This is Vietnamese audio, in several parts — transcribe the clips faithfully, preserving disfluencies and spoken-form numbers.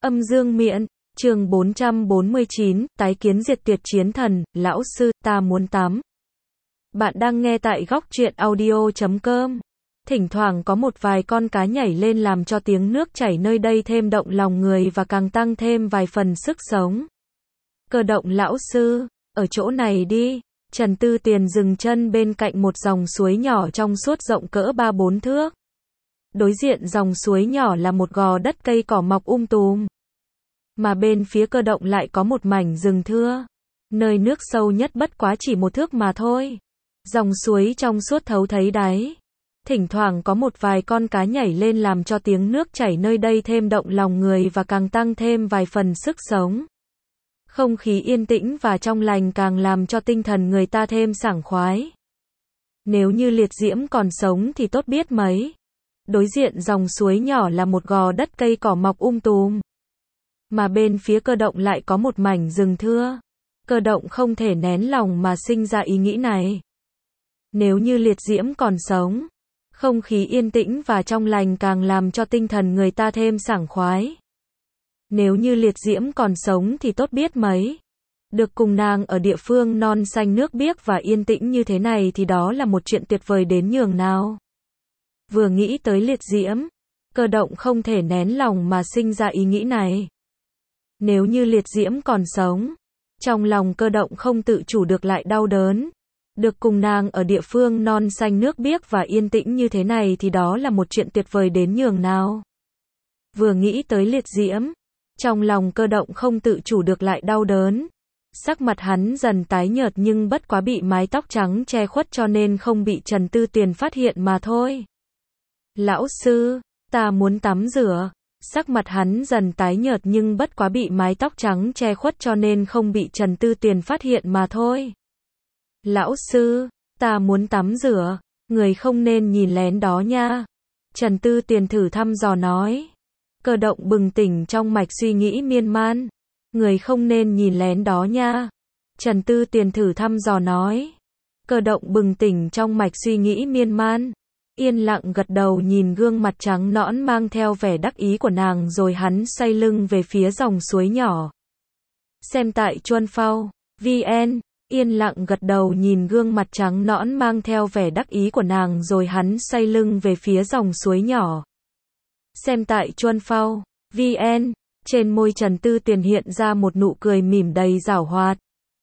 Âm dương miện, chương bốn trăm bốn mươi chín, tái kiến diệt tuyệt chiến thần, lão sư, ta muốn tắm. Bạn đang nghe tại góc truyện audio chấm com. Thỉnh thoảng có một vài con cá nhảy lên làm cho tiếng nước chảy nơi đây thêm động lòng người và càng tăng thêm vài phần sức sống. Cơ động lão sư, ở chỗ này đi. Trần Tư Tiền dừng chân bên cạnh một dòng suối nhỏ trong suốt rộng cỡ ba bốn thước. Đối diện dòng suối nhỏ là một gò đất cây cỏ mọc um tùm. Mà bên phía cơ động lại có một mảnh rừng thưa. Nơi nước sâu nhất bất quá chỉ một thước mà thôi. Dòng suối trong suốt thấu thấy đáy. Thỉnh thoảng có một vài con cá nhảy lên làm cho tiếng nước chảy nơi đây thêm động lòng người và càng tăng thêm vài phần sức sống. Không khí yên tĩnh và trong lành càng làm cho tinh thần người ta thêm sảng khoái. Nếu như liệt diễm còn sống thì tốt biết mấy. Đối diện dòng suối nhỏ là một gò đất cây cỏ mọc um tùm. Mà bên phía cơ động lại có một mảnh rừng thưa. Cơ động không thể nén lòng mà sinh ra ý nghĩ này. Nếu như liệt diễm còn sống, không khí yên tĩnh và trong lành càng làm cho tinh thần người ta thêm sảng khoái. Nếu như liệt diễm còn sống thì tốt biết mấy. Được cùng nàng ở địa phương non xanh nước biếc và yên tĩnh như thế này thì đó là một chuyện tuyệt vời đến nhường nào. Vừa nghĩ tới liệt diễm, cơ động không thể nén lòng mà sinh ra ý nghĩ này. Nếu như liệt diễm còn sống, trong lòng cơ động không tự chủ được lại đau đớn. Được cùng nàng ở địa phương non xanh nước biếc và yên tĩnh như thế này thì đó là một chuyện tuyệt vời đến nhường nào. Vừa nghĩ tới liệt diễm, trong lòng cơ động không tự chủ được lại đau đớn. Sắc mặt hắn dần tái nhợt nhưng bất quá bị mái tóc trắng che khuất cho nên không bị Trần Tư Tiền phát hiện mà thôi. Lão sư, ta muốn tắm rửa. Sắc mặt hắn dần tái nhợt nhưng bất quá bị mái tóc trắng che khuất cho nên không bị Trần Tư Tiền phát hiện mà thôi. Lão sư, ta muốn tắm rửa. Người không nên nhìn lén đó nha. Trần Tư Tiền thử thăm dò nói. Cơ động bừng tỉnh trong mạch suy nghĩ miên man. Người không nên nhìn lén đó nha. Trần Tư Tiền thử thăm dò nói. Cơ động bừng tỉnh trong mạch suy nghĩ miên man. Yên lặng gật đầu nhìn gương mặt trắng nõn mang theo vẻ đắc ý của nàng rồi hắn xoay lưng về phía dòng suối nhỏ. Xem tại Chuan Phao, vn. Yên lặng gật đầu nhìn gương mặt trắng nõn mang theo vẻ đắc ý của nàng rồi hắn xoay lưng về phía dòng suối nhỏ. Xem tại Chuan Phao, vn. Trên môi Trần Tư Tiền hiện ra một nụ cười mỉm đầy giảo hoạt.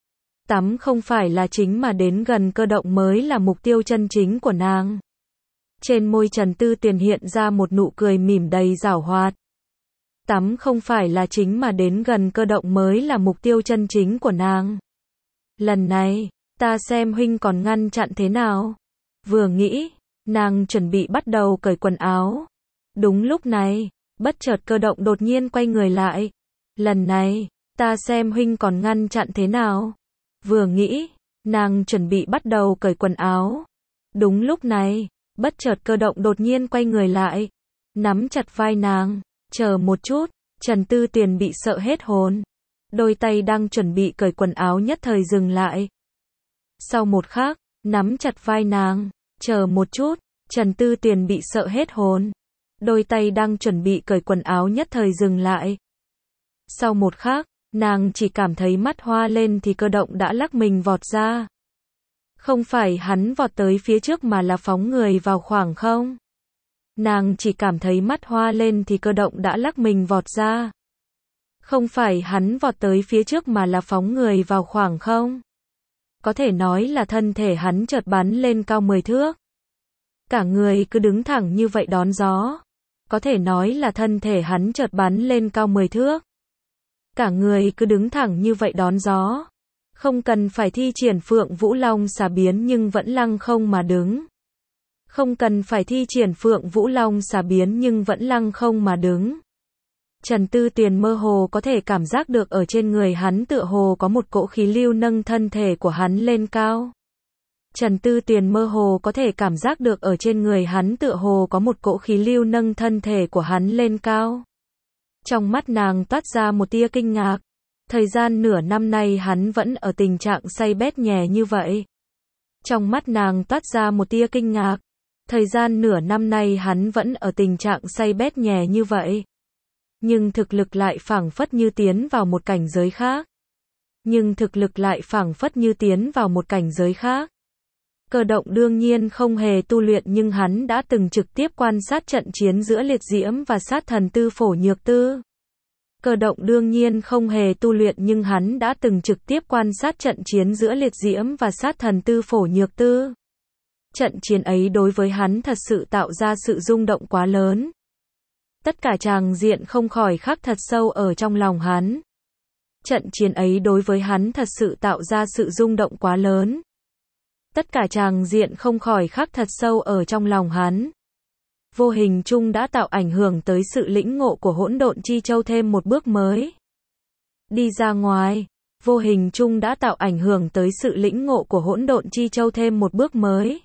Tắm không phải là chính mà đến gần cơ động mới là mục tiêu chân chính của nàng. Trên môi Trần Tư Tiền hiện ra một nụ cười mỉm đầy giảo hoạt. Tắm không phải là chính mà đến gần cơ động mới là mục tiêu chân chính của nàng. Lần này, ta xem huynh còn ngăn chặn thế nào. Vừa nghĩ, nàng chuẩn bị bắt đầu cởi quần áo. Đúng lúc này, bất chợt cơ động đột nhiên quay người lại. Lần này, ta xem huynh còn ngăn chặn thế nào. Vừa nghĩ, nàng chuẩn bị bắt đầu cởi quần áo. Đúng lúc này, bất chợt cơ động đột nhiên quay người lại. Nắm chặt vai nàng. Chờ một chút, Trần Tư Tiền bị sợ hết hồn. Đôi tay đang chuẩn bị cởi quần áo nhất thời dừng lại. Sau một khắc, nắm chặt vai nàng. Chờ một chút, Trần Tư Tiền bị sợ hết hồn. Đôi tay đang chuẩn bị cởi quần áo nhất thời dừng lại. Sau một khắc, nàng chỉ cảm thấy mắt hoa lên thì cơ động đã lắc mình vọt ra. Không phải hắn vọt tới phía trước mà là phóng người vào khoảng không. Nàng chỉ cảm thấy mắt hoa lên thì cơ động đã lắc mình vọt ra. Không phải hắn vọt tới phía trước mà là phóng người vào khoảng không. Có thể nói là thân thể hắn chợt bắn lên cao mười thước. Cả người cứ đứng thẳng như vậy đón gió. Có thể nói là thân thể hắn chợt bắn lên cao mười thước. Cả người cứ đứng thẳng như vậy đón gió. Không cần phải thi triển Phượng Vũ Long xà biến nhưng vẫn lăng không mà đứng. Không cần phải thi triển Phượng Vũ Long xà biến nhưng vẫn lăng không mà đứng. Trần Tư Tiền mơ hồ có thể cảm giác được ở trên người hắn tựa hồ có một cỗ khí lưu nâng thân thể của hắn lên cao. Trần Tư Tiền mơ hồ có thể cảm giác được ở trên người hắn tựa hồ có một cỗ khí lưu nâng thân thể của hắn lên cao. Trong mắt nàng toát ra một tia kinh ngạc. Thời gian nửa năm nay hắn vẫn ở tình trạng say bét nhè như vậy. Trong mắt nàng toát ra một tia kinh ngạc. Thời gian nửa năm nay hắn vẫn ở tình trạng say bét nhè như vậy. Nhưng thực lực lại phảng phất như tiến vào một cảnh giới khác. Nhưng thực lực lại phảng phất như tiến vào một cảnh giới khác. Cơ động đương nhiên không hề tu luyện nhưng hắn đã từng trực tiếp quan sát trận chiến giữa liệt diễm và sát thần tư Phổ Nhược Tư. Cơ động đương nhiên không hề tu luyện nhưng hắn đã từng trực tiếp quan sát trận chiến giữa liệt diễm và sát thần tư Phổ Nhược Tư. Trận chiến ấy đối với hắn thật sự tạo ra sự rung động quá lớn. Tất cả tràng diện không khỏi khắc thật sâu ở trong lòng hắn. Trận chiến ấy đối với hắn thật sự tạo ra sự rung động quá lớn. Tất cả tràng diện không khỏi khắc thật sâu ở trong lòng hắn. Vô hình chung đã tạo ảnh hưởng tới sự lĩnh ngộ của hỗn độn chi châu thêm một bước mới. Đi ra ngoài, vô hình chung đã tạo ảnh hưởng tới sự lĩnh ngộ của hỗn độn chi châu thêm một bước mới.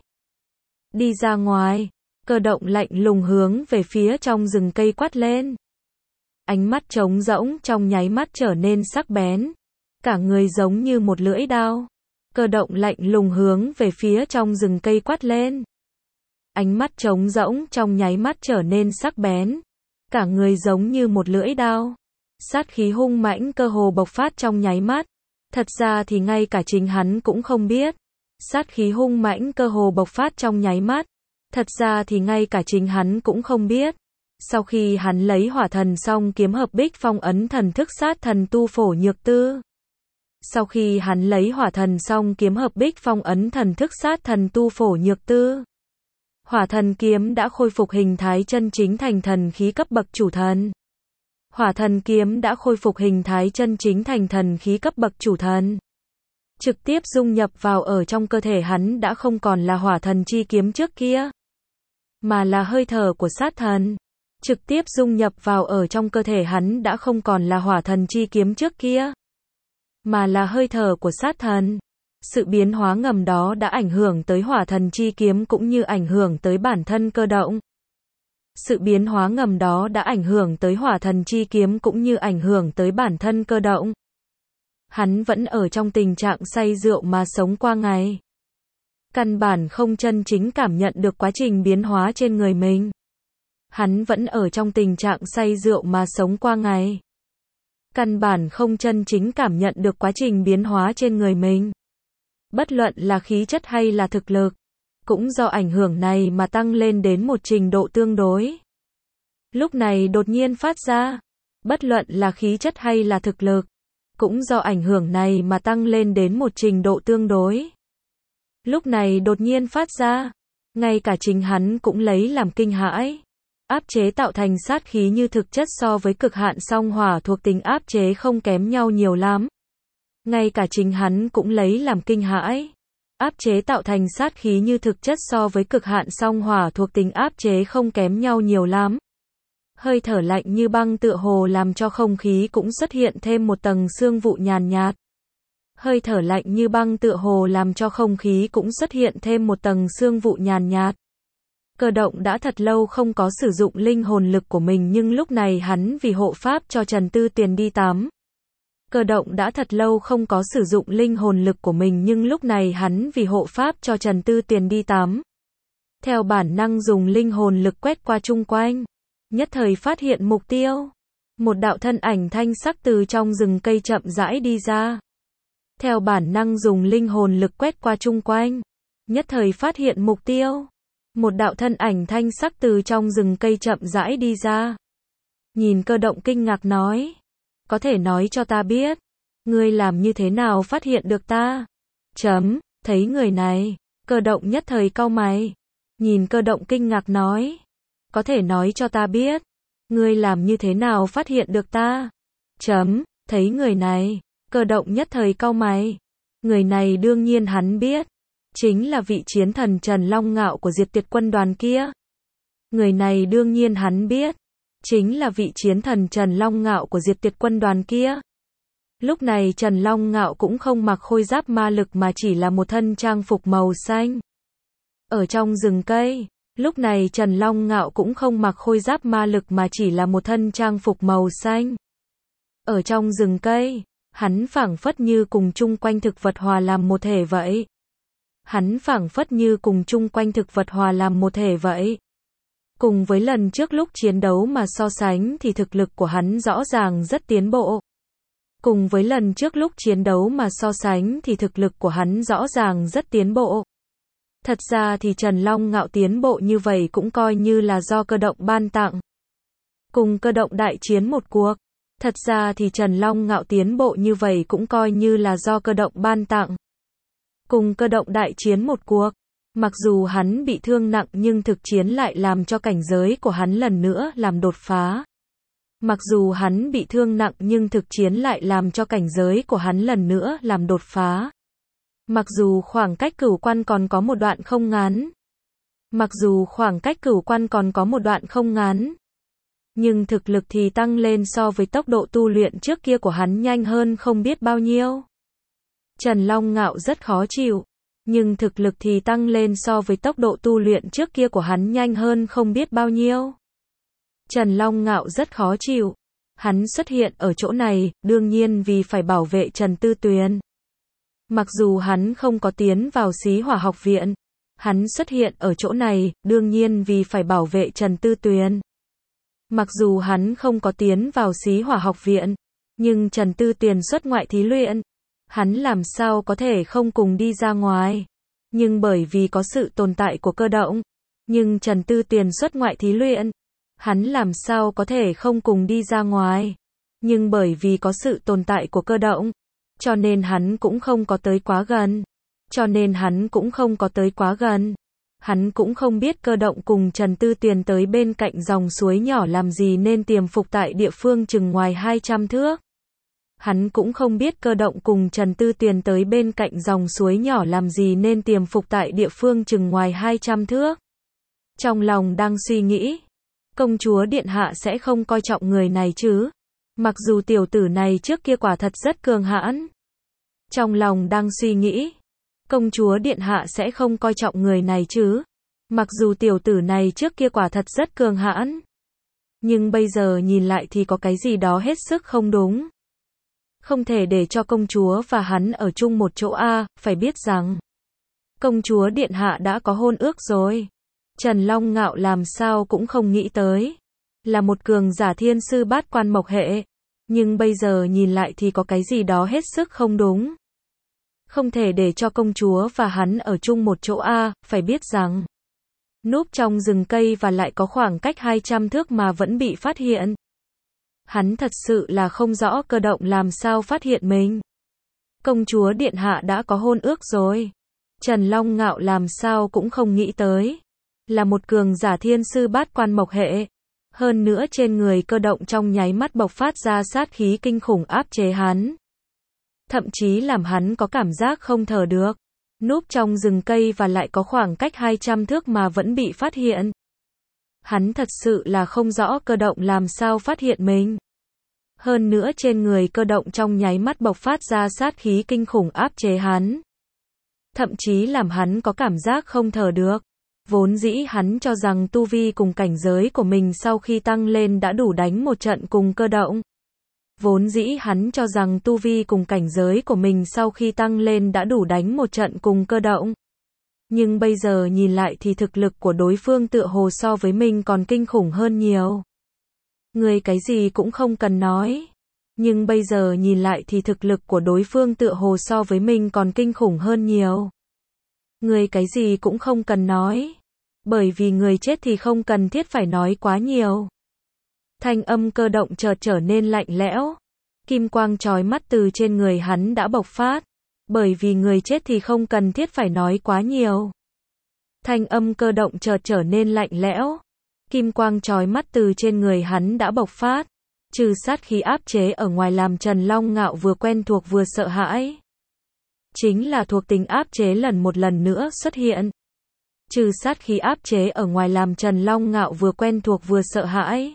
Đi ra ngoài, Cơ động lạnh lùng hướng về phía trong rừng cây quát lên. Ánh mắt trống rỗng trong nháy mắt trở nên sắc bén. Cả người giống như một lưỡi dao. Cơ động lạnh lùng hướng về phía trong rừng cây quát lên. Ánh mắt trống rỗng trong nháy mắt trở nên sắc bén. Cả người giống như một lưỡi dao. Sát khí hung mãnh cơ hồ bộc phát trong nháy mắt. Thật ra thì ngay cả chính hắn cũng không biết. Sát khí hung mãnh cơ hồ bộc phát trong nháy mắt. Thật ra thì ngay cả chính hắn cũng không biết. Sau khi hắn lấy hỏa thần song kiếm hợp bích phong ấn thần thức sát thần tu Phổ Nhược Tư. Sau khi hắn lấy hỏa thần song kiếm hợp bích phong ấn thần thức sát thần tu Phổ Nhược Tư. Hỏa thần kiếm đã khôi phục hình thái chân chính thành thần khí cấp bậc chủ thần. Hỏa thần kiếm đã khôi phục hình thái chân chính thành thần khí cấp bậc chủ thần. Trực tiếp dung nhập vào ở trong cơ thể hắn đã không còn là hỏa thần chi kiếm trước kia. Mà là hơi thở của sát thần. Trực tiếp dung nhập vào ở trong cơ thể hắn đã không còn là hỏa thần chi kiếm trước kia. Mà là hơi thở của sát thần. Sự biến hóa ngầm đó đã ảnh hưởng tới hỏa thần chi kiếm cũng như ảnh hưởng tới bản thân Cơ động. Sự biến hóa ngầm đó đã ảnh hưởng tới hỏa thần chi kiếm cũng như ảnh hưởng tới bản thân Cơ động. Hắn vẫn ở trong tình trạng say rượu mà sống qua ngày. Căn bản không chân chính cảm nhận được quá trình biến hóa trên người mình. Hắn vẫn ở trong tình trạng say rượu mà sống qua ngày. Căn bản không chân chính cảm nhận được quá trình biến hóa trên người mình. Bất luận là khí chất hay là thực lực, cũng do ảnh hưởng này mà tăng lên đến một trình độ tương đối. Lúc này đột nhiên phát ra, bất luận là khí chất hay là thực lực, cũng do ảnh hưởng này mà tăng lên đến một trình độ tương đối. Lúc này đột nhiên phát ra, ngay cả chính hắn cũng lấy làm kinh hãi. Áp chế tạo thành sát khí như thực chất so với cực hạn song hỏa thuộc tính áp chế không kém nhau nhiều lắm. Ngay cả chính hắn cũng lấy làm kinh hãi. Áp chế tạo thành sát khí như thực chất so với cực hạn song hỏa thuộc tính áp chế không kém nhau nhiều lắm. Hơi thở lạnh như băng tựa hồ làm cho không khí cũng xuất hiện thêm một tầng sương vụ nhàn nhạt. Hơi thở lạnh như băng tựa hồ làm cho không khí cũng xuất hiện thêm một tầng sương vụ nhàn nhạt. Cơ động đã thật lâu không có sử dụng linh hồn lực của mình nhưng lúc này hắn vì hộ pháp cho Trần Tư Tiền đi tắm. Cơ động đã thật lâu không có sử dụng linh hồn lực của mình nhưng lúc này hắn vì hộ pháp cho Trần Tư Tiền đi tắm. Theo bản năng dùng linh hồn lực quét qua chung quanh. Nhất thời phát hiện mục tiêu. Một đạo thân ảnh thanh sắc từ trong rừng cây chậm rãi đi ra. Theo bản năng dùng linh hồn lực quét qua chung quanh. Nhất thời phát hiện mục tiêu. Một đạo thân ảnh thanh sắc từ trong rừng cây chậm rãi đi ra. Nhìn Cơ động kinh ngạc nói. Có thể nói cho ta biết. Ngươi làm như thế nào phát hiện được ta? Chấm, thấy người này. Cơ động nhất thời cau mày. Nhìn Cơ động kinh ngạc nói. Có thể nói cho ta biết. Ngươi làm như thế nào phát hiện được ta? Chấm, thấy người này. Cơ động nhất thời cau mày. Người này đương nhiên hắn biết. Chính là vị chiến thần Trần Long Ngạo của Diệt Tuyệt Quân đoàn kia. Người này đương nhiên hắn biết. Chính là vị chiến thần Trần Long Ngạo của Diệt Tuyệt Quân đoàn kia. Lúc này Trần Long Ngạo cũng không mặc khôi giáp ma lực mà chỉ là một thân trang phục màu xanh. Ở trong rừng cây, lúc này Trần Long Ngạo cũng không mặc khôi giáp ma lực mà chỉ là một thân trang phục màu xanh. Ở trong rừng cây, hắn phảng phất như cùng chung quanh thực vật hòa làm một thể vậy. Hắn phảng phất như cùng chung quanh thực vật hòa làm một thể vậy. Cùng với lần trước lúc chiến đấu mà so sánh thì thực lực của hắn rõ ràng rất tiến bộ. Cùng với lần trước lúc chiến đấu mà so sánh thì thực lực của hắn rõ ràng rất tiến bộ. Thật ra thì Trần Long Ngạo tiến bộ như vậy cũng coi như là do cơ động ban tặng. Cùng cơ động đại chiến một cuộc. Thật ra thì Trần Long Ngạo tiến bộ như vậy cũng coi như là do cơ động ban tặng. Cùng cơ động đại chiến một cuộc. Mặc dù hắn bị thương nặng nhưng thực chiến lại làm cho cảnh giới của hắn lần nữa làm đột phá. Mặc dù hắn bị thương nặng nhưng thực chiến lại làm cho cảnh giới của hắn lần nữa làm đột phá. Mặc dù khoảng cách cửu quan còn có một đoạn không ngắn. Mặc dù khoảng cách cửu quan còn có một đoạn không ngắn. Nhưng thực lực thì tăng lên so với tốc độ tu luyện trước kia của hắn nhanh hơn không biết bao nhiêu. Trần Long Ngạo rất khó chịu. Nhưng thực lực thì tăng lên so với tốc độ tu luyện trước kia của hắn nhanh hơn không biết bao nhiêu. Trần Long Ngạo rất khó chịu. Hắn xuất hiện ở chỗ này, đương nhiên vì phải bảo vệ Trần Tư Tuyền. Mặc dù hắn không có tiến vào Xí Hỏa học viện. Hắn xuất hiện ở chỗ này, đương nhiên vì phải bảo vệ Trần Tư Tuyền. Mặc dù hắn không có tiến vào Xí Hỏa học viện. Nhưng Trần Tư Tuyền xuất ngoại thí luyện. Hắn làm sao có thể không cùng đi ra ngoài. Nhưng bởi vì có sự tồn tại của cơ động. Nhưng Trần Tư Tuyền xuất ngoại thí luyện. Hắn làm sao có thể không cùng đi ra ngoài. Nhưng bởi vì có sự tồn tại của cơ động. Cho nên hắn cũng không có tới quá gần. Cho nên hắn cũng không có tới quá gần. Hắn cũng không biết cơ động cùng Trần Tư Tuyền tới bên cạnh dòng suối nhỏ làm gì nên tiềm phục tại địa phương chừng ngoài hai trăm thước. Hắn cũng không biết cơ động cùng Trần Tư Tuyền tới bên cạnh dòng suối nhỏ làm gì nên tiềm phục tại địa phương chừng ngoài hai trăm thước. Trong lòng đang suy nghĩ, công chúa điện hạ sẽ không coi trọng người này chứ? Mặc dù tiểu tử này trước kia quả thật rất cường hãn. Trong lòng đang suy nghĩ, công chúa điện hạ sẽ không coi trọng người này chứ? Mặc dù tiểu tử này trước kia quả thật rất cường hãn. Nhưng bây giờ nhìn lại thì có cái gì đó hết sức không đúng. Không thể để cho công chúa và hắn ở chung một chỗ a, phải biết rằng công chúa điện hạ đã có hôn ước rồi. Trần Long Ngạo làm sao cũng không nghĩ tới. Là một cường giả thiên sư bát quan mộc hệ. Nhưng bây giờ nhìn lại thì có cái gì đó hết sức không đúng. Không thể để cho công chúa và hắn ở chung một chỗ a, phải biết rằng núp trong rừng cây và lại có khoảng cách hai trăm thước mà vẫn bị phát hiện. Hắn thật sự là không rõ cơ động làm sao phát hiện mình. Công chúa điện hạ đã có hôn ước rồi. Trần Long Ngạo làm sao cũng không nghĩ tới. Là một cường giả thiên sư bát quan mộc hệ. Hơn nữa trên người cơ động trong nháy mắt bộc phát ra sát khí kinh khủng áp chế hắn. Thậm chí làm hắn có cảm giác không thở được. Núp trong rừng cây và lại có khoảng cách hai trăm thước mà vẫn bị phát hiện. Hắn thật sự là không rõ cơ động làm sao phát hiện mình. Hơn nữa trên người cơ động trong nháy mắt bộc phát ra sát khí kinh khủng áp chế hắn. Thậm chí làm hắn có cảm giác không thở được. Vốn dĩ hắn cho rằng tu vi cùng cảnh giới của mình sau khi tăng lên đã đủ đánh một trận cùng cơ động. Vốn dĩ hắn cho rằng tu vi cùng cảnh giới của mình sau khi tăng lên đã đủ đánh một trận cùng cơ động. Nhưng bây giờ nhìn lại thì thực lực của đối phương tựa hồ so với mình còn kinh khủng hơn nhiều. Người cái gì cũng không cần nói. Nhưng bây giờ nhìn lại thì thực lực của đối phương tựa hồ so với mình còn kinh khủng hơn nhiều. Người cái gì cũng không cần nói. Bởi vì người chết thì không cần thiết phải nói quá nhiều. Thanh âm cơ động chợt trở nên lạnh lẽo. Kim quang chói mắt từ trên người hắn đã bộc phát. Bởi vì người chết thì không cần thiết phải nói quá nhiều. Thanh âm cơ động chợt trở nên lạnh lẽo. Kim quang chói mắt từ trên người hắn đã bộc phát. Trừ sát khí áp chế ở ngoài làm Trần Long Ngạo vừa quen thuộc vừa sợ hãi. Chính là thuộc tính áp chế lần một lần nữa xuất hiện. Trừ sát khí áp chế ở ngoài làm Trần Long Ngạo vừa quen thuộc vừa sợ hãi.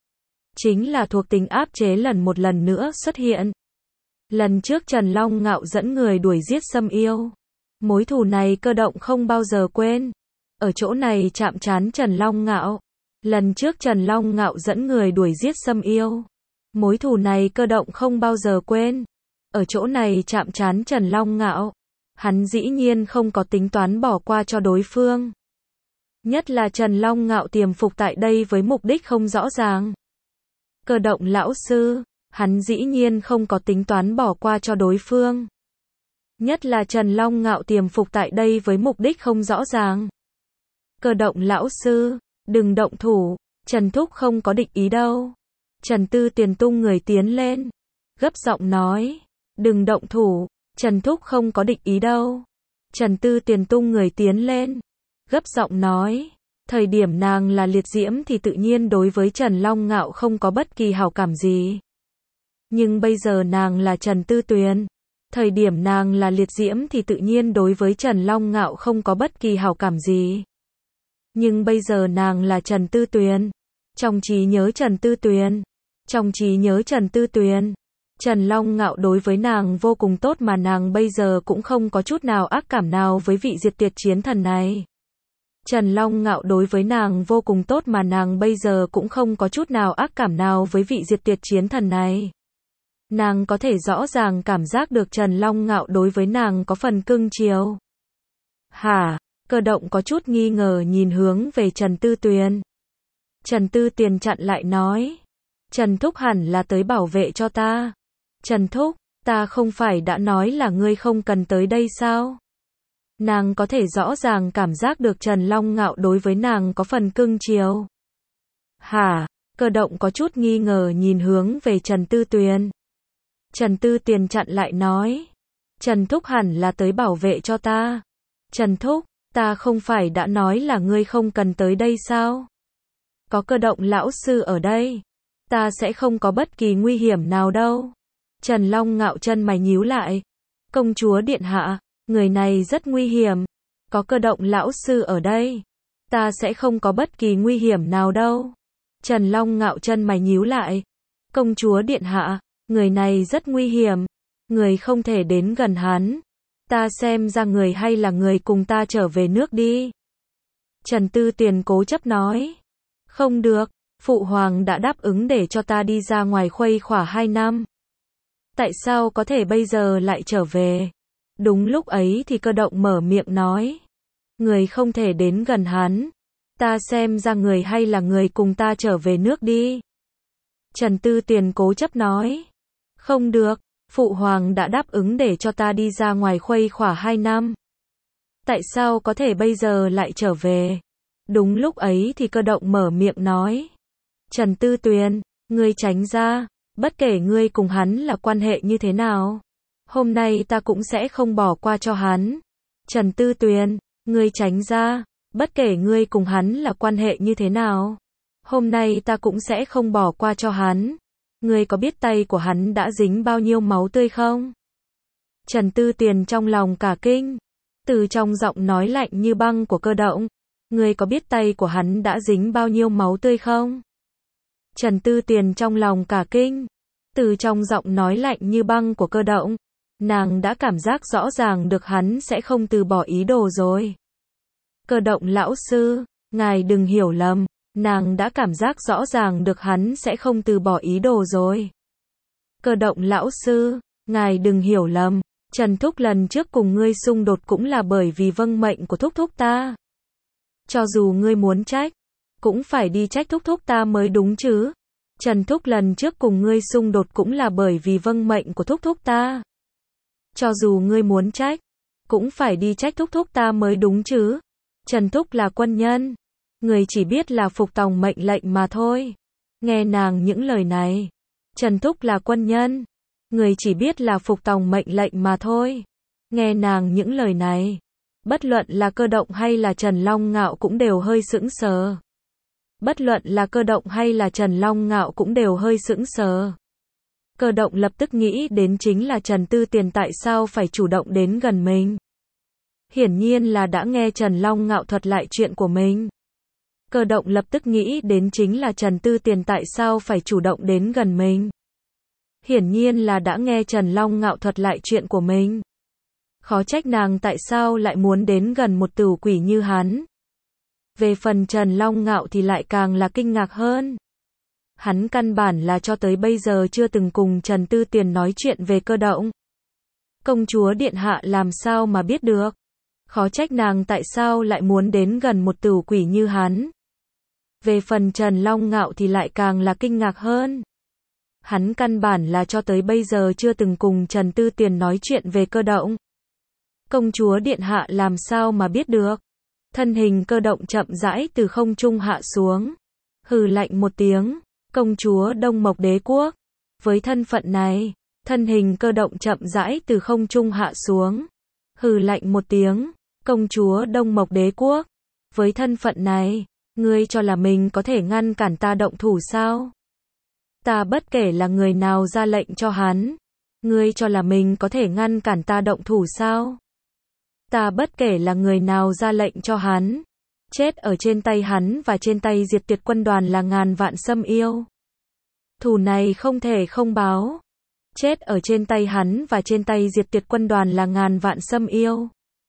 Chính là thuộc tính áp chế lần một lần nữa xuất hiện. Lần trước Trần Long Ngạo dẫn người đuổi giết Sâm Yêu. Mối thù này cơ động không bao giờ quên. Ở chỗ này chạm trán Trần Long Ngạo. Lần trước Trần Long Ngạo dẫn người đuổi giết Sâm Yêu. Mối thù này cơ động không bao giờ quên. Ở chỗ này chạm trán Trần Long Ngạo. Hắn dĩ nhiên không có tính toán bỏ qua cho đối phương. Nhất là Trần Long Ngạo tiềm phục tại đây với mục đích không rõ ràng. Cơ động lão sư, hắn dĩ nhiên không có tính toán bỏ qua cho đối phương. Nhất là Trần Long Ngạo tiềm phục tại đây với mục đích không rõ ràng. Cơ động lão sư, đừng động thủ, Trần Thúc không có định ý đâu. Trần Tư Tiền tung người tiến lên, gấp giọng nói, đừng động thủ, Trần Thúc không có định ý đâu. Trần Tư Tiền tung người tiến lên, gấp giọng nói, thời điểm nàng là liệt diễm thì tự nhiên đối với Trần Long Ngạo không có bất kỳ hảo cảm gì. Nhưng bây giờ nàng là Trần Tư Tuyền, thời điểm nàng là liệt diễm thì tự nhiên đối với Trần Long Ngạo không có bất kỳ hảo cảm gì. Nhưng bây giờ nàng là Trần Tư Tuyền, trong trí nhớ Trần Tư Tuyền, trong trí nhớ Trần Tư Tuyền, Trần Long Ngạo đối với nàng vô cùng tốt mà nàng bây giờ cũng không có chút nào ác cảm nào với vị diệt tuyệt chiến thần này. Trần Long Ngạo đối với nàng vô cùng tốt mà nàng bây giờ cũng không có chút nào ác cảm nào với vị diệt tuyệt chiến thần này. Nàng có thể rõ ràng cảm giác được Trần Long Ngạo đối với nàng có phần cưng chiều. Hả? Cơ động có chút nghi ngờ nhìn hướng về Trần Tư Tuyền. Trần Tư Tiền chặn lại nói, Trần Thúc hẳn là tới bảo vệ cho ta. Trần Thúc, ta không phải đã nói là ngươi không cần tới đây sao? Nàng có thể rõ ràng cảm giác được Trần Long Ngạo đối với nàng có phần cưng chiều. Hả? Cơ động có chút nghi ngờ nhìn hướng về Trần Tư Tuyền. Trần Tư Tiền chặn lại nói, Trần Thúc hẳn là tới bảo vệ cho ta. Trần Thúc, ta không phải đã nói là ngươi không cần tới đây sao? Có cơ động lão sư ở đây, ta sẽ không có bất kỳ nguy hiểm nào đâu. Trần Long Ngạo chân mày nhíu lại. Công chúa điện hạ, người này rất nguy hiểm. Có cơ động lão sư ở đây, ta sẽ không có bất kỳ nguy hiểm nào đâu. Trần Long Ngạo chân mày nhíu lại. Công chúa điện hạ, người này rất nguy hiểm. Người không thể đến gần hắn. Ta xem ra người hay là người cùng ta trở về nước đi. Trần Tư Tiền cố chấp nói. Không được, Phụ Hoàng đã đáp ứng để cho ta đi ra ngoài khuây khỏa hai năm. Tại sao có thể bây giờ lại trở về? Đúng lúc ấy thì cơ động mở miệng nói. Người không thể đến gần hắn. Ta xem ra người hay là người cùng ta trở về nước đi. Trần Tư Tiền cố chấp nói. Không được, Phụ Hoàng đã đáp ứng để cho ta đi ra ngoài khuây khỏa hai năm. Tại sao có thể bây giờ lại trở về? Đúng lúc ấy thì cơ động mở miệng nói. Trần Tư Tuyền, ngươi tránh ra, bất kể ngươi cùng hắn là quan hệ như thế nào. Hôm nay ta cũng sẽ không bỏ qua cho hắn. Trần Tư Tuyền, ngươi tránh ra, bất kể ngươi cùng hắn là quan hệ như thế nào. Hôm nay ta cũng sẽ không bỏ qua cho hắn. Ngươi có biết tay của hắn đã dính bao nhiêu máu tươi không? Trần Tư Tiền trong lòng cả kinh. Từ trong giọng nói lạnh như băng của cơ động. Ngươi có biết tay của hắn đã dính bao nhiêu máu tươi không? Trần Tư Tiền trong lòng cả kinh. Từ trong giọng nói lạnh như băng của cơ động. Nàng đã cảm giác rõ ràng được hắn sẽ không từ bỏ ý đồ rồi. Cơ động lão sư, ngài đừng hiểu lầm. Nàng đã cảm giác rõ ràng được hắn sẽ không từ bỏ ý đồ rồi. Cơ động lão sư, ngài đừng hiểu lầm. Trần Thúc lần trước cùng ngươi xung đột cũng là bởi vì vâng mệnh của Thúc Thúc ta. Cho dù ngươi muốn trách, cũng phải đi trách Thúc Thúc ta mới đúng chứ. Trần Thúc lần trước cùng ngươi xung đột cũng là bởi vì vâng mệnh của Thúc Thúc ta. Cho dù ngươi muốn trách, cũng phải đi trách Thúc Thúc ta mới đúng chứ. Trần Thúc là quân nhân. Người chỉ biết là phục tòng mệnh lệnh mà thôi. Nghe nàng những lời này. Trần Thúc là quân nhân. Người chỉ biết là phục tòng mệnh lệnh mà thôi. Nghe nàng những lời này. Bất luận là cơ động hay là Trần Long Ngạo cũng đều hơi sững sờ. Bất luận là cơ động hay là Trần Long Ngạo cũng đều hơi sững sờ. Cơ động lập tức nghĩ đến chính là Trần Tư Tiền tại sao phải chủ động đến gần mình. Hiển nhiên là đã nghe Trần Long Ngạo thuật lại chuyện của mình. Cơ động lập tức nghĩ đến chính là Trần Tư Tiền tại sao phải chủ động đến gần mình. Hiển nhiên là đã nghe Trần Long Ngạo thuật lại chuyện của mình. Khó trách nàng tại sao lại muốn đến gần một tử quỷ như hắn. Về phần Trần Long Ngạo thì lại càng là kinh ngạc hơn. Hắn căn bản là cho tới bây giờ chưa từng cùng Trần Tư Tiền nói chuyện về cơ động. Công chúa điện hạ làm sao mà biết được? Khó trách nàng tại sao lại muốn đến gần một tửu quỷ như hắn. Về phần Trần Long Ngạo thì lại càng là kinh ngạc hơn. Hắn căn bản là cho tới bây giờ chưa từng cùng Trần Tư Tiền nói chuyện về Cơ Động. Công chúa điện hạ làm sao mà biết được. Thân hình Cơ Động chậm rãi từ không trung hạ xuống. Hừ lạnh một tiếng, công chúa Đông Mộc Đế Quốc. Với thân phận này, thân hình Cơ Động chậm rãi từ không trung hạ xuống. Hừ lạnh một tiếng, công chúa Đông Mộc Đế Quốc. Với thân phận này, ngươi cho là mình có thể ngăn cản ta động thủ sao? Ta bất kể là người nào ra lệnh cho hắn. Ngươi cho là mình có thể ngăn cản ta động thủ sao? Ta bất kể là người nào ra lệnh cho hắn. Chết ở trên tay hắn và trên tay Diệt Tuyệt Quân đoàn là ngàn vạn xâm yêu. Thù này không thể không báo. Chết ở trên tay hắn và trên tay Diệt Tuyệt Quân đoàn là ngàn vạn xâm yêu.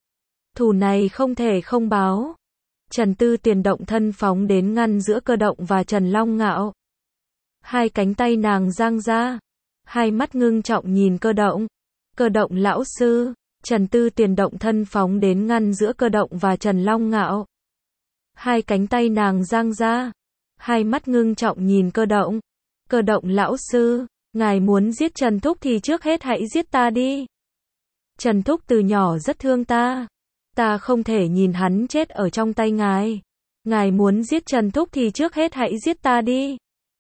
Thù này không thể không báo. Trần Tư Tiền động thân phóng đến ngăn giữa Cơ Động và Trần Long Ngạo. Hai cánh tay nàng giang ra. Hai mắt ngưng trọng nhìn Cơ Động. Cơ Động lão sư. Trần Tư Tiền động thân phóng đến ngăn giữa Cơ Động và Trần Long Ngạo. Hai cánh tay nàng giang ra. Hai mắt ngưng trọng nhìn Cơ Động. Cơ Động lão sư. Ngài muốn giết Trần Thúc thì trước hết hãy giết ta đi. Trần Thúc từ nhỏ rất thương ta. Ta không thể nhìn hắn chết ở trong tay ngài. Ngài muốn giết Trần Thúc thì trước hết hãy giết ta đi.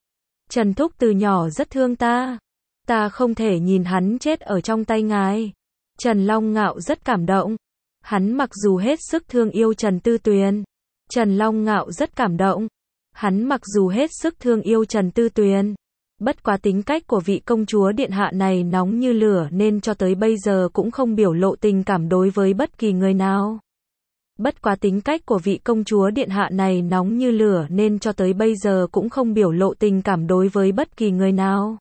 Trần Thúc từ nhỏ rất thương ta. Ta không thể nhìn hắn chết ở trong tay ngài. Trần Long Ngạo rất cảm động. Hắn mặc dù hết sức thương yêu Trần Tư Tuyền. Trần Long Ngạo rất cảm động. Hắn mặc dù hết sức thương yêu Trần Tư Tuyền. Bất quá tính cách của vị công chúa điện hạ này nóng như lửa nên cho tới bây giờ cũng không biểu lộ tình cảm đối với bất kỳ người nào. Bất quá tính cách của vị công chúa điện hạ này nóng như lửa nên cho tới bây giờ cũng không biểu lộ tình cảm đối với bất kỳ người nào.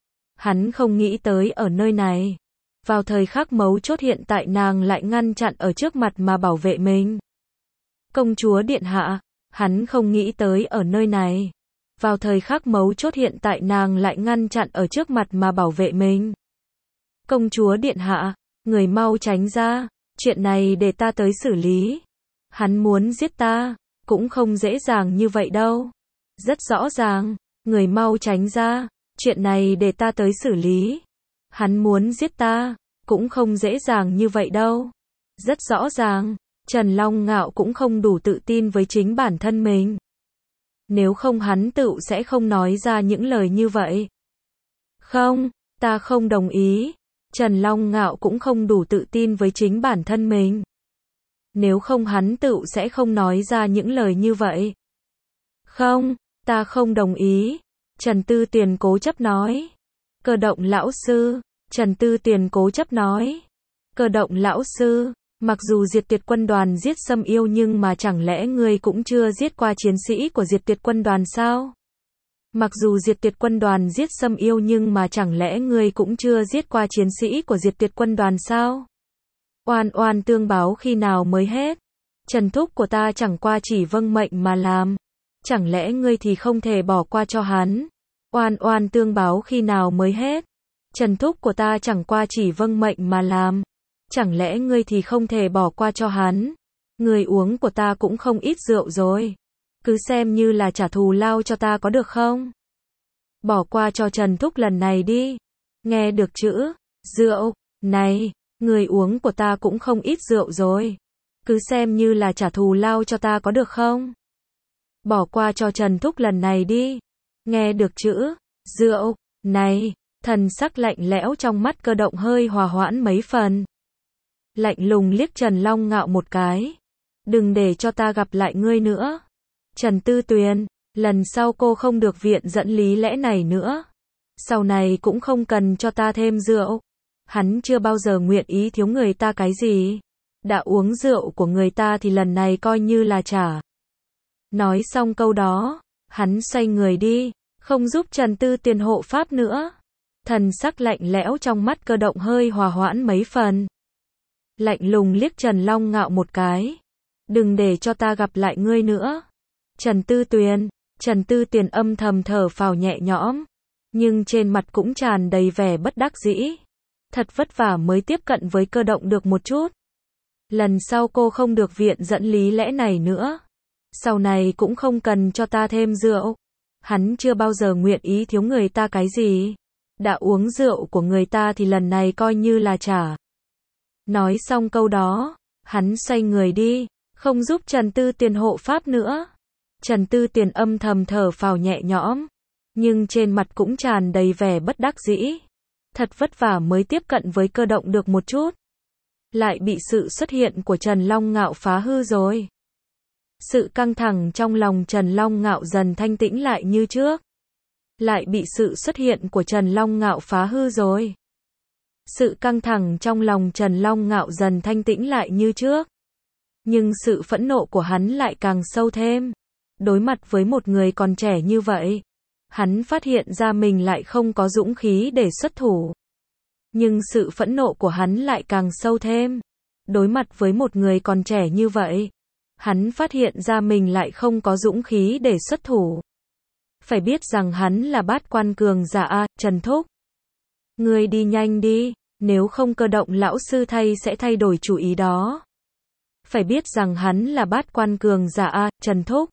Hắn không nghĩ tới ở nơi này. Vào thời khắc mấu chốt hiện tại nàng lại ngăn chặn ở trước mặt mà bảo vệ mình. Công chúa điện hạ, hắn không nghĩ tới ở nơi này. Vào thời khắc mấu chốt hiện tại nàng lại ngăn chặn ở trước mặt mà bảo vệ mình. Công chúa điện hạ, người mau tránh ra, chuyện này để ta tới xử lý. Hắn muốn giết ta, cũng không dễ dàng như vậy đâu. Rất rõ ràng, người mau tránh ra, chuyện này để ta tới xử lý. Hắn muốn giết ta, cũng không dễ dàng như vậy đâu. Rất rõ ràng, Trần Long Ngạo cũng không đủ tự tin với chính bản thân mình. Nếu không hắn tự sẽ không nói ra những lời như vậy. Không, ta không đồng ý. Trần Long Ngạo cũng không đủ tự tin với chính bản thân mình. Nếu không hắn tự sẽ không nói ra những lời như vậy. Không, ta không đồng ý. Trần Tư Tiền cố chấp nói. Cơ Động lão sư. Trần Tư Tiền cố chấp nói. Cơ Động lão sư. Mặc dù Diệt Tuyệt Quân đoàn giết xâm yêu nhưng mà chẳng lẽ ngươi cũng chưa giết qua chiến sĩ của Diệt Tuyệt Quân đoàn sao? Mặc dù Diệt Tuyệt Quân đoàn giết xâm yêu nhưng mà chẳng lẽ ngươi cũng chưa giết qua chiến sĩ của Diệt Tuyệt Quân đoàn sao? Oan oan tương báo khi nào mới hết? Trần Thúc của ta chẳng qua chỉ vâng mệnh mà làm. Chẳng lẽ ngươi thì không thể bỏ qua cho hắn? Oan oan tương báo khi nào mới hết? Trần Thúc của ta chẳng qua chỉ vâng mệnh mà làm. Chẳng lẽ ngươi thì không thể bỏ qua cho hắn? Người uống của ta cũng không ít rượu rồi. Cứ xem như là trả thù lao cho ta có được không? Bỏ qua cho Trần Thúc lần này đi. Nghe được chữ rượu này, người uống của ta cũng không ít rượu rồi. Cứ xem như là trả thù lao cho ta có được không? Bỏ qua cho Trần Thúc lần này đi. Nghe được chữ rượu này, thần sắc lạnh lẽo trong mắt Cơ Động hơi hòa hoãn mấy phần. Lạnh lùng liếc Trần Long Ngạo một cái. Đừng để cho ta gặp lại ngươi nữa. Trần Tư Tuyền, lần sau cô không được viện dẫn lý lẽ này nữa. Sau này cũng không cần cho ta thêm rượu. Hắn chưa bao giờ nguyện ý thiếu người ta cái gì. Đã uống rượu của người ta thì lần này coi như là trả. Nói xong câu đó, hắn xoay người đi, không giúp Trần Tư Tuyền hộ pháp nữa. Thần sắc lạnh lẽo trong mắt Cơ Động hơi hòa hoãn mấy phần. Lạnh lùng liếc Trần Long Ngạo một cái. Đừng để cho ta gặp lại ngươi nữa. Trần Tư Tuyền, Trần Tư Tuyền âm thầm thở phào nhẹ nhõm. Nhưng trên mặt cũng tràn đầy vẻ bất đắc dĩ. Thật vất vả mới tiếp cận với Cơ Động được một chút. Lần sau cô không được viện dẫn lý lẽ này nữa. Sau này cũng không cần cho ta thêm rượu. Hắn chưa bao giờ nguyện ý thiếu người ta cái gì. Đã uống rượu của người ta thì lần này coi như là trả. Nói xong câu đó, hắn xoay người đi, không giúp Trần Tư Tiền hộ pháp nữa. Trần Tư Tiền âm thầm thở phào nhẹ nhõm, nhưng trên mặt cũng tràn đầy vẻ bất đắc dĩ. Thật vất vả mới tiếp cận với Cơ Động được một chút, lại bị sự xuất hiện của Trần Long Ngạo phá hư rồi. Sự căng thẳng trong lòng Trần Long Ngạo dần thanh tĩnh lại như trước. Lại bị sự xuất hiện của Trần Long Ngạo phá hư rồi. Sự căng thẳng trong lòng Trần Long Ngạo dần thanh tĩnh lại như trước. Nhưng sự phẫn nộ của hắn lại càng sâu thêm. Đối mặt với một người còn trẻ như vậy, hắn phát hiện ra mình lại không có dũng khí để xuất thủ. Nhưng sự phẫn nộ của hắn lại càng sâu thêm. Đối mặt với một người còn trẻ như vậy, hắn phát hiện ra mình lại không có dũng khí để xuất thủ. Phải biết rằng hắn là bát quan cường giả a, Trần Thúc. Ngươi đi nhanh đi, nếu không Cơ Động lão sư thay sẽ thay đổi chủ ý đó. Phải biết rằng hắn là bát quan cường giả a, Trần Thúc.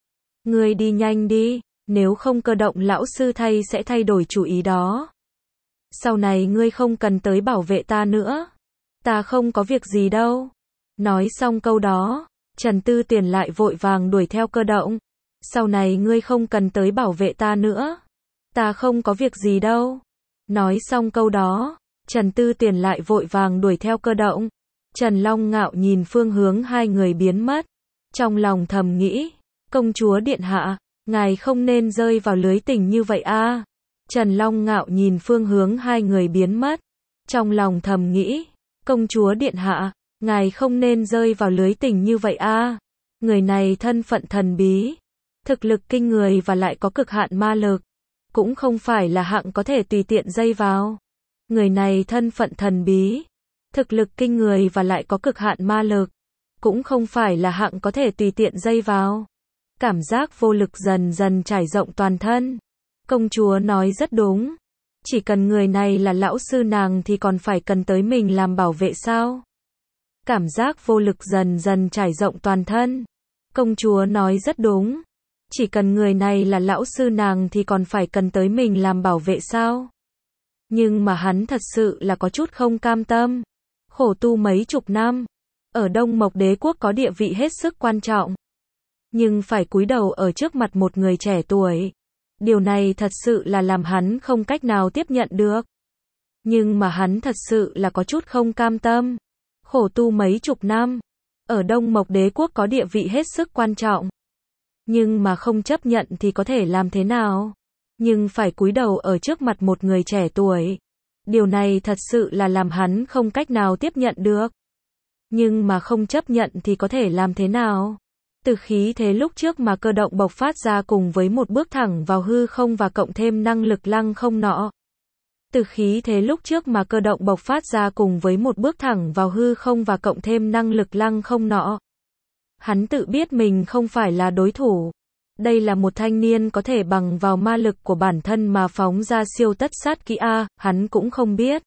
Ngươi đi nhanh đi, nếu không Cơ Động lão sư thay sẽ thay đổi chủ ý đó. Sau này ngươi không cần tới bảo vệ ta nữa. Ta không có việc gì đâu. Nói xong câu đó, Trần Tư Tiền lại vội vàng đuổi theo Cơ Động. Sau này ngươi không cần tới bảo vệ ta nữa. Ta không có việc gì đâu. Nói xong câu đó, Trần Tư Tiền lại vội vàng đuổi theo Cơ Động. Trần Long Ngạo nhìn phương hướng hai người biến mất. Trong lòng thầm nghĩ, công chúa điện hạ, ngài không nên rơi vào lưới tình như vậy a. Trần Long Ngạo nhìn phương hướng hai người biến mất. Trong lòng thầm nghĩ, công chúa điện hạ, ngài không nên rơi vào lưới tình như vậy a. Người này thân phận thần bí, thực lực kinh người và lại có cực hạn ma lực, cũng không phải là hạng có thể tùy tiện dây vào. Người này thân phận thần bí, thực lực kinh người và lại có cực hạn ma lực, cũng không phải là hạng có thể tùy tiện dây vào. Cảm giác vô lực dần dần trải rộng toàn thân. Công chúa nói rất đúng. Chỉ cần người này là lão sư nàng thì còn phải cần tới mình làm bảo vệ sao? Cảm giác vô lực dần dần trải rộng toàn thân. Công chúa nói rất đúng. Chỉ cần người này là lão sư nàng thì còn phải cần tới mình làm bảo vệ sao? Nhưng mà hắn thật sự là có chút không cam tâm. Khổ tu mấy chục năm, ở Đông Mộc Đế quốc có địa vị hết sức quan trọng, nhưng phải cúi đầu ở trước mặt một người trẻ tuổi. Điều này thật sự là làm hắn không cách nào tiếp nhận được. Nhưng mà hắn thật sự là có chút không cam tâm. Khổ tu mấy chục năm, ở Đông Mộc Đế quốc có địa vị hết sức quan trọng, nhưng mà không chấp nhận thì có thể làm thế nào? Nhưng phải cúi đầu ở trước mặt một người trẻ tuổi. Điều này thật sự là làm hắn không cách nào tiếp nhận được. Nhưng mà không chấp nhận thì có thể làm thế nào? Từ khí thế lúc trước mà Cơ Động bộc phát ra cùng với một bước thẳng vào hư không và cộng thêm năng lực lăng không nọ. Từ khí thế lúc trước mà Cơ Động bộc phát ra cùng với một bước thẳng vào hư không và cộng thêm năng lực lăng không nọ. Hắn tự biết mình không phải là đối thủ. Đây là một thanh niên có thể bằng vào ma lực của bản thân mà phóng ra siêu tất sát kỹ a, hắn cũng không biết.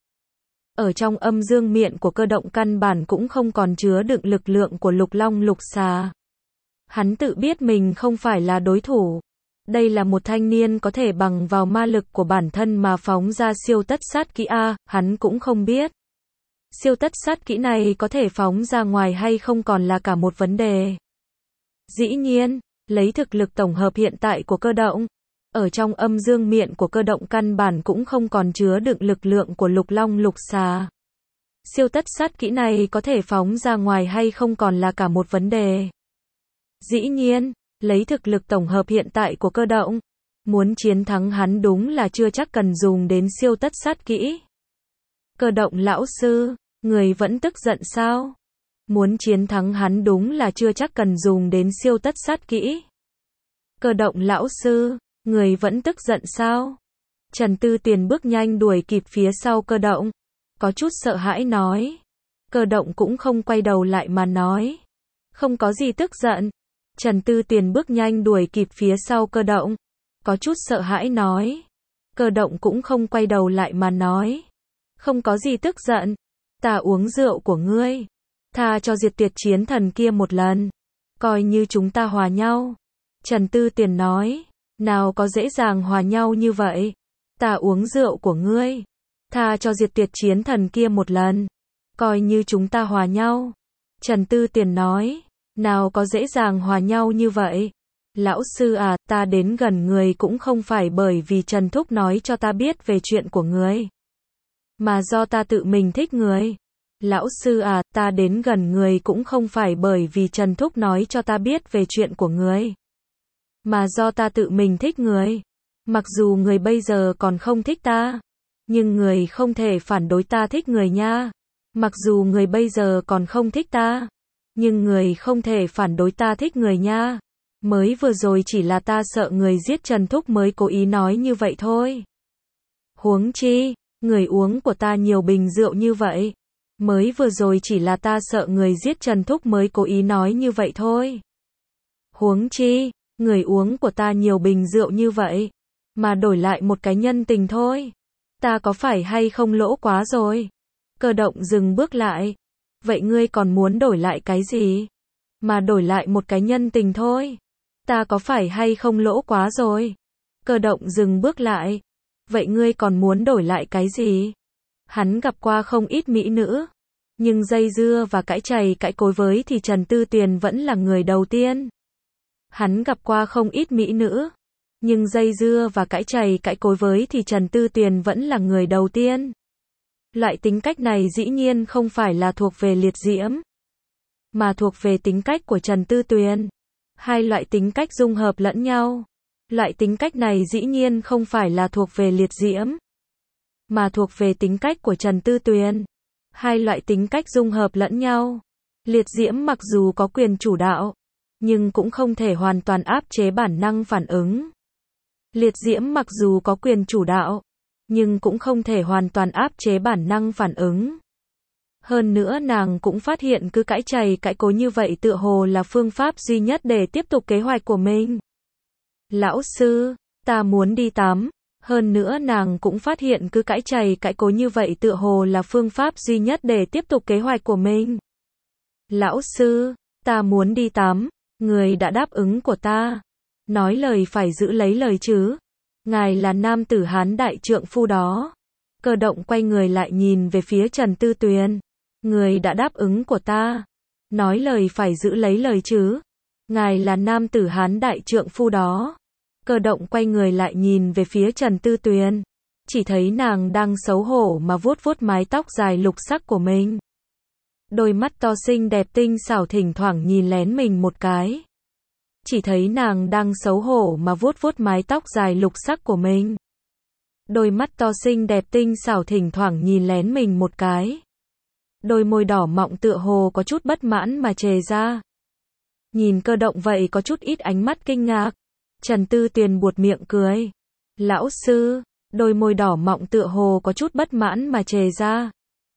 Ở trong âm dương miện của Cơ Động căn bản cũng không còn chứa đựng lực lượng của Lục Long Lục Xà. Hắn tự biết mình không phải là đối thủ. Đây là một thanh niên có thể bằng vào ma lực của bản thân mà phóng ra siêu tất sát kỹ a, hắn cũng không biết. Siêu tất sát kỹ này có thể phóng ra ngoài hay không còn là cả một vấn đề. Dĩ nhiên, lấy thực lực tổng hợp hiện tại của Cơ Động, ở trong âm dương miện của Cơ Động căn bản cũng không còn chứa đựng lực lượng của Lục Long Lục Xà. Siêu tất sát kỹ này có thể phóng ra ngoài hay không còn là cả một vấn đề. Dĩ nhiên, lấy thực lực tổng hợp hiện tại của Cơ Động, muốn chiến thắng hắn đúng là chưa chắc cần dùng đến siêu tất sát kỹ. Cơ Động lão sư, người vẫn tức giận sao? Muốn chiến thắng hắn đúng là chưa chắc cần dùng đến siêu tất sát kỹ. Cơ Động lão sư, người vẫn tức giận sao? Trần Tư Tiền bước nhanh đuổi kịp phía sau Cơ Động, có chút sợ hãi nói. Cơ Động cũng không quay đầu lại mà nói, không có gì tức giận. Trần Tư Tiền bước nhanh đuổi kịp phía sau Cơ Động, có chút sợ hãi nói. Cơ Động cũng không quay đầu lại mà nói, không có gì tức giận. Ta uống rượu của ngươi. Tha cho diệt tuyệt chiến thần kia một lần. Coi như chúng ta hòa nhau. Trần Tư Tiền nói. Nào có dễ dàng hòa nhau như vậy. Ta uống rượu của ngươi. Tha cho diệt tuyệt chiến thần kia một lần. Coi như chúng ta hòa nhau. Trần Tư Tiền nói. Nào có dễ dàng hòa nhau như vậy. Lão sư à, ta đến gần người cũng không phải bởi vì Trần Thúc nói cho ta biết về chuyện của người. Mà do ta tự mình thích người. Lão sư à, ta đến gần người cũng không phải bởi vì Trần Thúc nói cho ta biết về chuyện của người. Mà do ta tự mình thích người. Mặc dù người bây giờ còn không thích ta. Nhưng người không thể phản đối ta thích người nha. Mặc dù người bây giờ còn không thích ta. Nhưng người không thể phản đối ta thích người nha. Mới vừa rồi chỉ là ta sợ người giết Trần Thúc mới cố ý nói như vậy thôi. Huống chi, người uống của ta nhiều bình rượu như vậy. Mới vừa rồi chỉ là ta sợ người giết Trần Thúc mới cố ý nói như vậy thôi. Huống chi, người uống của ta nhiều bình rượu như vậy. Mà đổi lại một cái nhân tình thôi. Ta có phải hay không lỗ quá rồi? Cơ động dừng bước lại. Vậy ngươi còn muốn đổi lại cái gì? Mà đổi lại một cái nhân tình thôi. Ta có phải hay không lỗ quá rồi? Cơ động dừng bước lại. Vậy ngươi còn muốn đổi lại cái gì? Hắn gặp qua không ít mỹ nữ. Nhưng dây dưa và cãi chày cãi cối với thì Trần Tư Tuyền vẫn là người đầu tiên. Hắn gặp qua không ít mỹ nữ. Nhưng dây dưa và cãi chày cãi cối với thì Trần Tư Tuyền vẫn là người đầu tiên. Loại tính cách này dĩ nhiên không phải là thuộc về liệt diễm. Mà thuộc về tính cách của Trần Tư Tuyền. Hai loại tính cách dung hợp lẫn nhau. Loại tính cách này dĩ nhiên không phải là thuộc về liệt diễm. Mà thuộc về tính cách của Trần Tư Tuyền. Hai loại tính cách dung hợp lẫn nhau. Liệt diễm mặc dù có quyền chủ đạo. Nhưng cũng không thể hoàn toàn áp chế bản năng phản ứng. Liệt diễm mặc dù có quyền chủ đạo. Nhưng cũng không thể hoàn toàn áp chế bản năng phản ứng. Hơn nữa nàng cũng phát hiện cứ cãi chày cãi cối như vậy tựa hồ là phương pháp duy nhất để tiếp tục kế hoạch của mình. Lão sư, ta muốn đi tắm. Hơn nữa nàng cũng phát hiện cứ cãi chày cãi cối như vậy tựa hồ là phương pháp duy nhất để tiếp tục kế hoạch của mình. Lão sư, ta muốn đi tắm. Người đã đáp ứng của ta. Nói lời phải giữ lấy lời chứ. Ngài là nam tử Hán đại trượng phu đó. Cơ động quay người lại nhìn về phía Trần Tư Tuyền. Người đã đáp ứng của ta. Nói lời phải giữ lấy lời chứ. Ngài là nam tử Hán đại trượng phu đó. Cơ động quay người lại nhìn về phía Trần Tư Tuyền. Chỉ thấy nàng đang xấu hổ mà vuốt vuốt mái tóc dài lục sắc của mình. Đôi mắt to xinh đẹp tinh xảo thỉnh thoảng nhìn lén mình một cái. Chỉ thấy nàng đang xấu hổ mà vuốt vuốt mái tóc dài lục sắc của mình. Đôi mắt to xinh đẹp tinh xảo thỉnh thoảng nhìn lén mình một cái. Đôi môi đỏ mọng tựa hồ có chút bất mãn mà chề ra. Nhìn Cơ động vậy có chút ít ánh mắt kinh ngạc. Trần Tư Tuyền buột miệng cười. Lão sư, đôi môi đỏ mọng tựa hồ có chút bất mãn mà chề ra.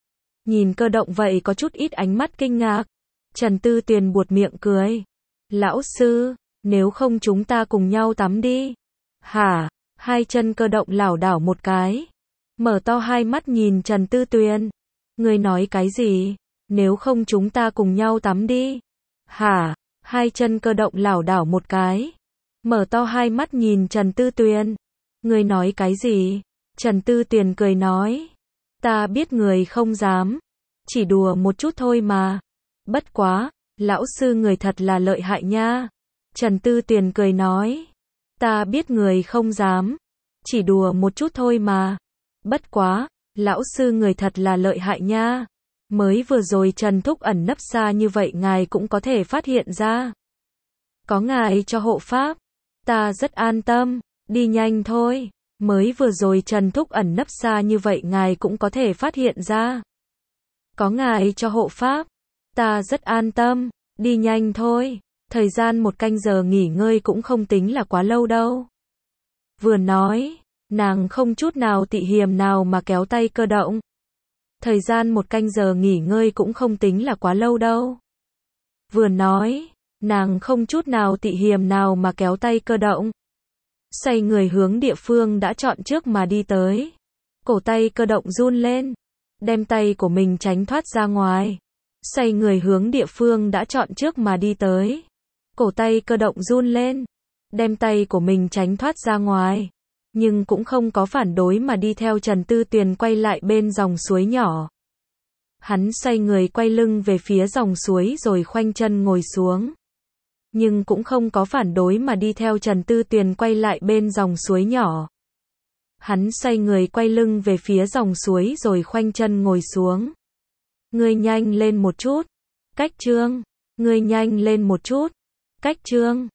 Nhìn Cơ động vậy có chút ít ánh mắt kinh ngạc. Trần Tư Tuyền buột miệng cười. Lão sư, nếu không chúng ta cùng nhau tắm đi. Hả? Hai chân Cơ động lảo đảo một cái. Mở to hai mắt nhìn Trần Tư Tuyền. Ngươi nói cái gì? Nếu không chúng ta cùng nhau tắm đi. Hả? Hai chân Cơ động lảo đảo một cái. Mở to hai mắt nhìn Trần Tư Tuyền. Ngươi nói cái gì? Trần Tư Tuyền cười nói. Ta biết người không dám. Chỉ đùa một chút thôi mà. Bất quá, lão sư người thật là lợi hại nha. Trần Tư Tuyền cười nói. Ta biết người không dám. Chỉ đùa một chút thôi mà. Bất quá, lão sư người thật là lợi hại nha. Mới vừa rồi Trần Thúc ẩn nấp xa như vậy ngài cũng có thể phát hiện ra. Có ngài cho hộ pháp. Ta rất an tâm. Đi nhanh thôi. Mới vừa rồi Trần Thúc ẩn nấp xa như vậy ngài cũng có thể phát hiện ra. Có ngài cho hộ pháp. Ta rất an tâm. Đi nhanh thôi. Thời gian một canh giờ nghỉ ngơi cũng không tính là quá lâu đâu. Vừa nói, nàng không chút nào tị hiềm nào mà kéo tay Cơ động. Thời gian một canh giờ nghỉ ngơi cũng không tính là quá lâu đâu. Vừa nói, nàng không chút nào tị hiềm nào mà kéo tay Cơ động. Xoay người hướng địa phương đã chọn trước mà đi tới. Cổ tay Cơ động run lên. Đem tay của mình tránh thoát ra ngoài. xoay người hướng địa phương đã chọn trước mà đi tới. Cổ tay cơ động run lên, đem tay của mình tránh thoát ra ngoài, nhưng cũng không có phản đối mà đi theo Trần Tư Tuyền quay lại bên dòng suối nhỏ. Hắn xoay người quay lưng về phía dòng suối rồi khoanh chân ngồi xuống, nhưng cũng không có phản đối mà đi theo Trần Tư Tuyền quay lại bên dòng suối nhỏ. Hắn xoay người quay lưng về phía dòng suối rồi khoanh chân ngồi xuống. Ngươi nhanh lên một chút. Cách Trương. Ngươi nhanh lên một chút. Cách Trương.